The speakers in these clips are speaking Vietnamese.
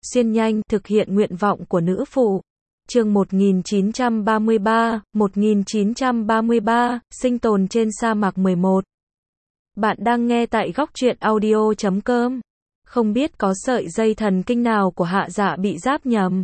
xuyên nhanh, thực hiện nguyện vọng của nữ phụ. Chương 1933, sinh tồn trên sa mạc 11. Bạn đang nghe tại góc truyện audio.com. Không biết có sợi dây thần kinh nào của Hạ Dạ bị giáp nhầm.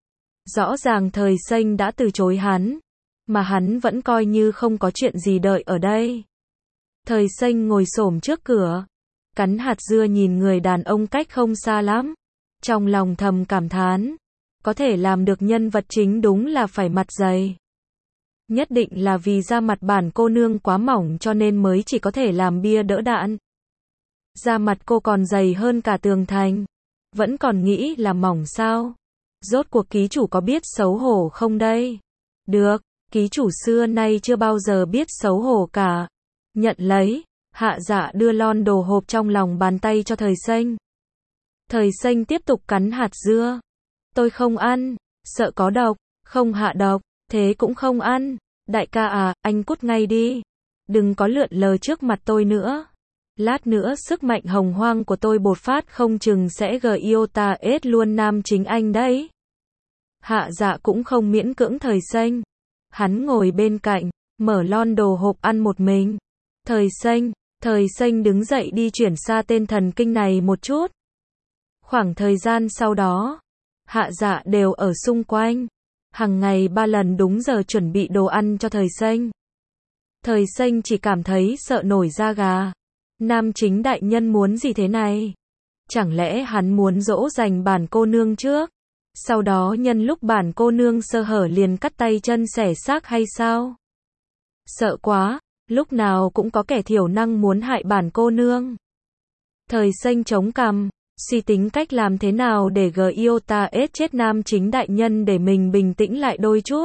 Rõ ràng Thời Xanh đã từ chối hắn, mà hắn vẫn coi như không có chuyện gì đợi ở đây. Thời Xanh ngồi xổm trước cửa, cắn hạt dưa nhìn người đàn ông cách không xa lắm. Trong lòng thầm cảm thán, có thể làm được nhân vật chính đúng là phải mặt dày. Nhất định là vì da mặt bản cô nương quá mỏng cho nên mới chỉ có thể làm bia đỡ đạn. Da mặt cô còn dày hơn cả tường thành. Vẫn còn nghĩ là mỏng sao? Rốt cuộc ký chủ có biết xấu hổ không đây? Được, ký chủ xưa nay chưa bao giờ biết xấu hổ cả. Nhận lấy, Hạ Dạ đưa lon đồ hộp trong lòng bàn tay cho Thời Xanh. Thời Xanh tiếp tục cắn hạt dưa. Tôi không ăn, sợ có độc, không hạ độc, thế cũng không ăn. Đại ca à, anh cút ngay đi. Đừng có lượn lờ trước mặt tôi nữa. Lát nữa sức mạnh hồng hoang của tôi bột phát không chừng sẽ giota ết luôn nam chính anh đấy. Hạ Dạ cũng không miễn cưỡng Thời Xanh. Hắn ngồi bên cạnh, mở lon đồ hộp ăn một mình. Thời Xanh đứng dậy đi chuyển xa tên thần kinh này một chút. Khoảng thời gian sau đó, Hạ Dạ đều ở xung quanh. Hằng ngày 3 lần đúng giờ chuẩn bị đồ ăn cho Thời Xanh. Thời Xanh chỉ cảm thấy sợ nổi da gà. Nam chính đại nhân muốn gì thế này? Chẳng lẽ hắn muốn dỗ dành bản cô nương trước? Sau đó nhân lúc bản cô nương sơ hở liền cắt tay chân xẻ xác hay sao? Sợ quá, lúc nào cũng có kẻ thiểu năng muốn hại bản cô nương. Thời Xanh chống cằm, suy tính cách làm thế nào để giota ết chết nam chính đại nhân để mình bình tĩnh lại đôi chút.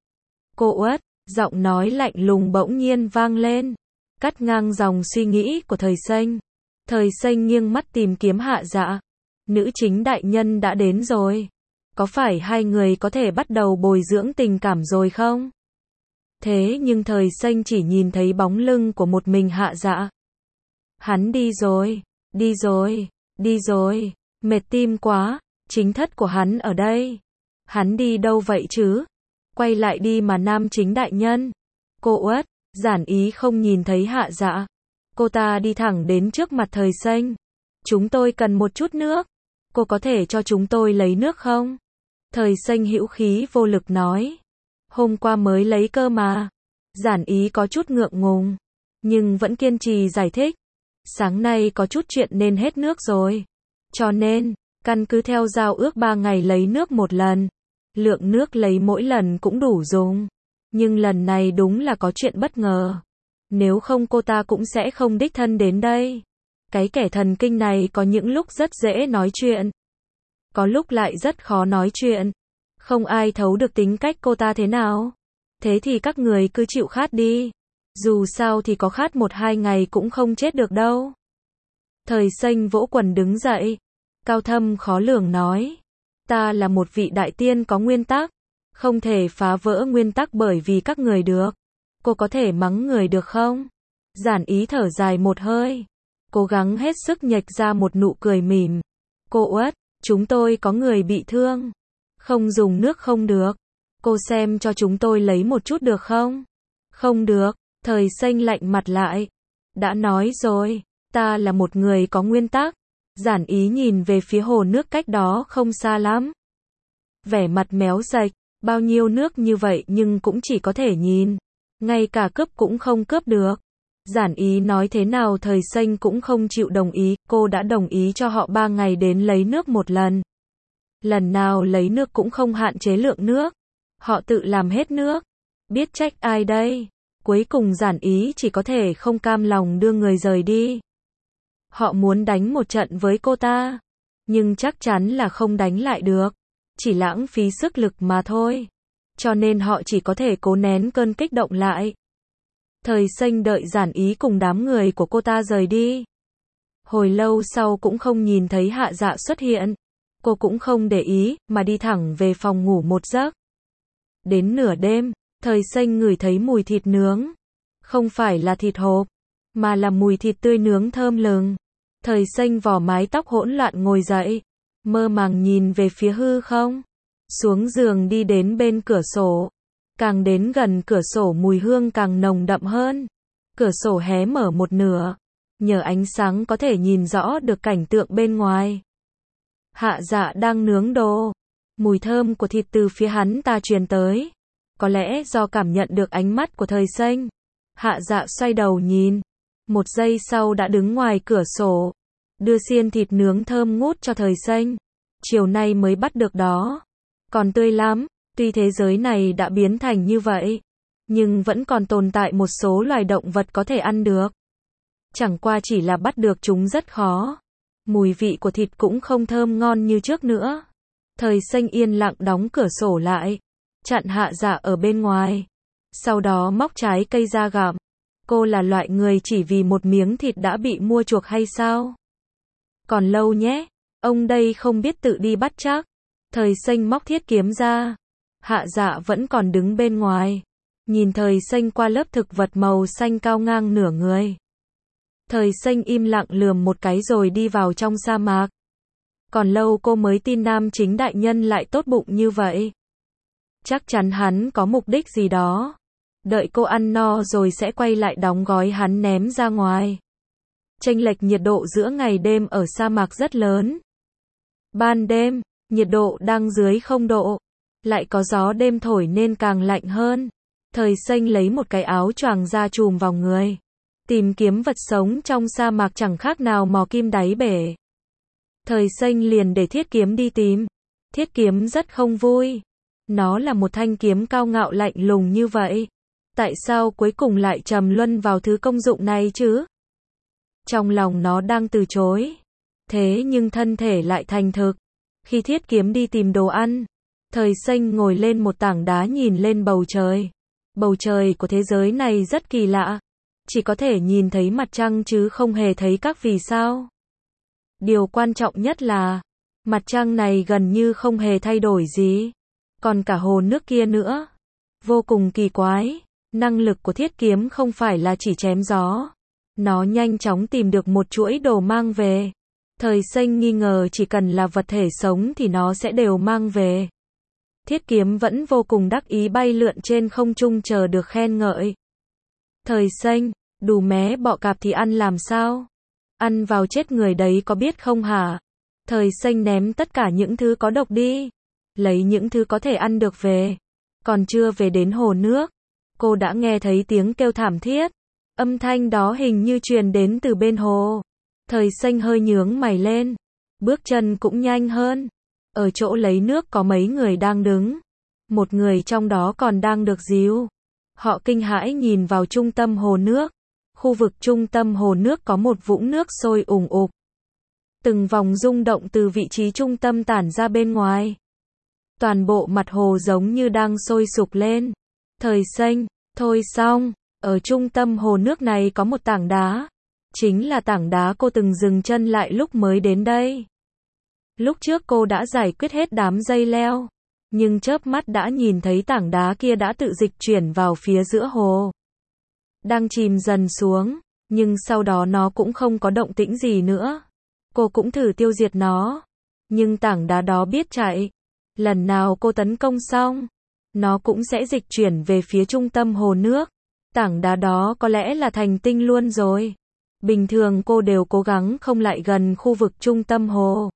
Cô Uất, giọng nói lạnh lùng bỗng nhiên vang lên, cắt ngang dòng suy nghĩ của Thời Xanh. Thời Xanh nghiêng mắt tìm kiếm Hạ Dạ. Nữ chính đại nhân đã đến rồi. Có phải hai người có thể bắt đầu bồi dưỡng tình cảm rồi không? Thế nhưng Thời Xanh chỉ nhìn thấy bóng lưng của một mình Hạ Dạ. Hắn đi rồi, mệt tim quá, chính thất của hắn ở đây. Hắn đi đâu vậy chứ? Quay lại đi mà nam chính đại nhân. Cô Uất, Giản Ý không nhìn thấy Hạ Dạ. Cô ta đi thẳng đến trước mặt Thời Xanh. Chúng tôi cần một chút nước. Cô có thể cho chúng tôi lấy nước không? Thời Xanh hữu khí vô lực nói. Hôm qua mới lấy cơ mà. Giản Ý có chút ngượng ngùng, nhưng vẫn kiên trì giải thích. Sáng nay có chút chuyện nên hết nước rồi. Cho nên, căn cứ theo giao ước 3 ngày lấy nước một lần. Lượng nước lấy mỗi lần cũng đủ dùng. Nhưng lần này đúng là có chuyện bất ngờ. Nếu không cô ta cũng sẽ không đích thân đến đây. Cái kẻ thần kinh này có những lúc rất dễ nói chuyện, có lúc lại rất khó nói chuyện. Không ai thấu được tính cách cô ta thế nào. Thế thì các người cứ chịu khát đi. Dù sao thì có khát 1-2 ngày cũng không chết được đâu. Thời Xanh vỗ quần đứng dậy, cao thâm khó lường nói. Ta là một vị đại tiên có nguyên tắc. Không thể phá vỡ nguyên tắc bởi vì các người được. Cô có thể mắng người được không? Giản Ý thở dài một hơi, cố gắng hết sức nhếch ra một nụ cười mỉm. Cô Uất, chúng tôi có người bị thương. Không dùng nước không được. Cô xem cho chúng tôi lấy một chút được không? Không được. Thời Xanh lạnh mặt lại. Đã nói rồi, ta là một người có nguyên tắc. Giản Ý nhìn về phía hồ nước cách đó không xa lắm. Vẻ mặt méo sạch, bao nhiêu nước như vậy nhưng cũng chỉ có thể nhìn. Ngay cả cướp cũng không cướp được. Giản Ý nói thế nào Thời Xanh cũng không chịu đồng ý. Cô đã đồng ý cho họ 3 ngày đến lấy nước một lần. Lần nào lấy nước cũng không hạn chế lượng nước. Họ tự làm hết nước. Biết trách ai đây? Cuối cùng Giản Ý chỉ có thể không cam lòng đưa người rời đi. Họ muốn đánh một trận với cô ta, nhưng chắc chắn là không đánh lại được. Chỉ lãng phí sức lực mà thôi. Cho nên họ chỉ có thể cố nén cơn kích động lại. Thời Xanh đợi Giản Ý cùng đám người của cô ta rời đi. Hồi lâu sau cũng không nhìn thấy Hạ Dạ xuất hiện. Cô cũng không để ý, mà đi thẳng về phòng ngủ một giấc. Đến nửa đêm, Thời Xanh ngửi thấy mùi thịt nướng. Không phải là thịt hộp, mà là mùi thịt tươi nướng thơm lừng. Thời Xanh vò mái tóc hỗn loạn ngồi dậy. mơ màng nhìn về phía hư không. Xuống giường đi đến bên cửa sổ. Càng đến gần cửa sổ mùi hương càng nồng đậm hơn. Cửa sổ hé mở một nửa. Nhờ ánh sáng có thể nhìn rõ được cảnh tượng bên ngoài. Hạ Dạ đang nướng đồ. Mùi thơm của thịt từ phía hắn ta truyền tới. Có lẽ do cảm nhận được ánh mắt của Thời Xanh. Hạ Dạ xoay đầu nhìn. Một giây sau đã đứng ngoài cửa sổ. Đưa xiên thịt nướng thơm ngút cho Thời Xanh. Chiều nay mới bắt được đó. Còn tươi lắm. Tuy thế giới này đã biến thành như vậy. Nhưng vẫn còn tồn tại một số loài động vật có thể ăn được. Chẳng qua chỉ là bắt được chúng rất khó. Mùi vị của thịt cũng không thơm ngon như trước nữa. Thời Xanh yên lặng đóng cửa sổ lại. Chặn Hạ Dạ ở bên ngoài. Sau đó móc trái cây ra gặm. Cô là loại người chỉ vì một miếng thịt đã bị mua chuộc hay sao? Còn lâu nhé. Ông đây không biết tự đi bắt chắc. Thời Xanh móc thiết kiếm ra. Hạ Dạ vẫn còn đứng bên ngoài. Nhìn Thời Xanh qua lớp thực vật màu xanh cao ngang nửa người. Thời Xanh im lặng lườm một cái rồi đi vào trong sa mạc. Còn lâu cô mới tin nam chính đại nhân lại tốt bụng như vậy. Chắc chắn hắn có mục đích gì đó. Đợi cô ăn no rồi sẽ quay lại đóng gói hắn ném ra ngoài. Chênh lệch nhiệt độ giữa ngày đêm ở sa mạc rất lớn. Ban đêm, nhiệt độ đang dưới 0 độ. Lại có gió đêm thổi nên càng lạnh hơn. Thời Xanh lấy một cái áo choàng ra trùm vào người. Tìm kiếm vật sống trong sa mạc chẳng khác nào mò kim đáy bể. Thời Xanh liền để thiết kiếm đi tìm. Thiết kiếm rất không vui. Nó là một thanh kiếm cao ngạo lạnh lùng như vậy. Tại sao cuối cùng lại trầm luân vào thứ công dụng này chứ? Trong lòng nó đang từ chối. Thế nhưng thân thể lại thành thực. Khi thiết kiếm đi tìm đồ ăn, Thời Xanh ngồi lên một tảng đá nhìn lên bầu trời. Bầu trời của thế giới này rất kỳ lạ. Chỉ có thể nhìn thấy mặt trăng chứ không hề thấy các vì sao. Điều quan trọng nhất là, mặt trăng này gần như không hề thay đổi gì. Còn cả hồ nước kia nữa. Vô cùng kỳ quái. Năng lực của thiết kiếm không phải là chỉ chém gió. Nó nhanh chóng tìm được một chuỗi đồ mang về. Thời Xanh nghi ngờ chỉ cần là vật thể sống thì nó sẽ đều mang về. Thiết kiếm vẫn vô cùng đắc ý bay lượn trên không trung chờ được khen ngợi. Thời Xanh, đù mé bọ cạp thì ăn làm sao? Ăn vào chết người đấy có biết không hả? Thời Xanh ném tất cả những thứ có độc đi. Lấy những thứ có thể ăn được về. Còn chưa về đến hồ nước. Cô đã nghe thấy tiếng kêu thảm thiết. Âm thanh đó hình như truyền đến từ bên hồ. Thời Xanh hơi nhướng mày lên. Bước chân cũng nhanh hơn. Ở chỗ lấy nước có mấy người đang đứng. Một người trong đó còn đang được dìu. Họ kinh hãi nhìn vào trung tâm hồ nước. Khu vực trung tâm hồ nước có một vũng nước sôi ùn ùn. Từng vòng rung động từ vị trí trung tâm tản ra bên ngoài. Toàn bộ mặt hồ giống như đang sôi sục lên. Thời Xanh, thôi xong, ở trung tâm hồ nước này có một tảng đá. Chính là tảng đá cô từng dừng chân lại lúc mới đến đây. Lúc trước cô đã giải quyết hết đám dây leo. Nhưng chớp mắt đã nhìn thấy tảng đá kia đã tự dịch chuyển vào phía giữa hồ. Đang chìm dần xuống, nhưng sau đó nó cũng không có động tĩnh gì nữa. Cô cũng thử tiêu diệt nó. Nhưng tảng đá đó biết chạy. Lần nào cô tấn công xong, nó cũng sẽ dịch chuyển về phía trung tâm hồ nước. Tảng đá đó có lẽ là thành tinh luôn rồi. Bình thường cô đều cố gắng không lại gần khu vực trung tâm hồ.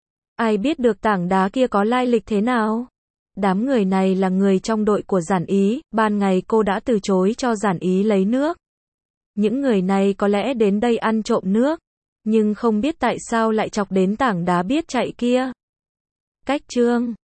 Ai biết được tảng đá kia có lai lịch thế nào? Đám người này là người trong đội của Giản Ý, ban ngày cô đã từ chối cho Giản Ý lấy nước. Những người này có lẽ đến đây ăn trộm nước, nhưng không biết tại sao lại chọc đến tảng đá biết chạy kia. Cách chương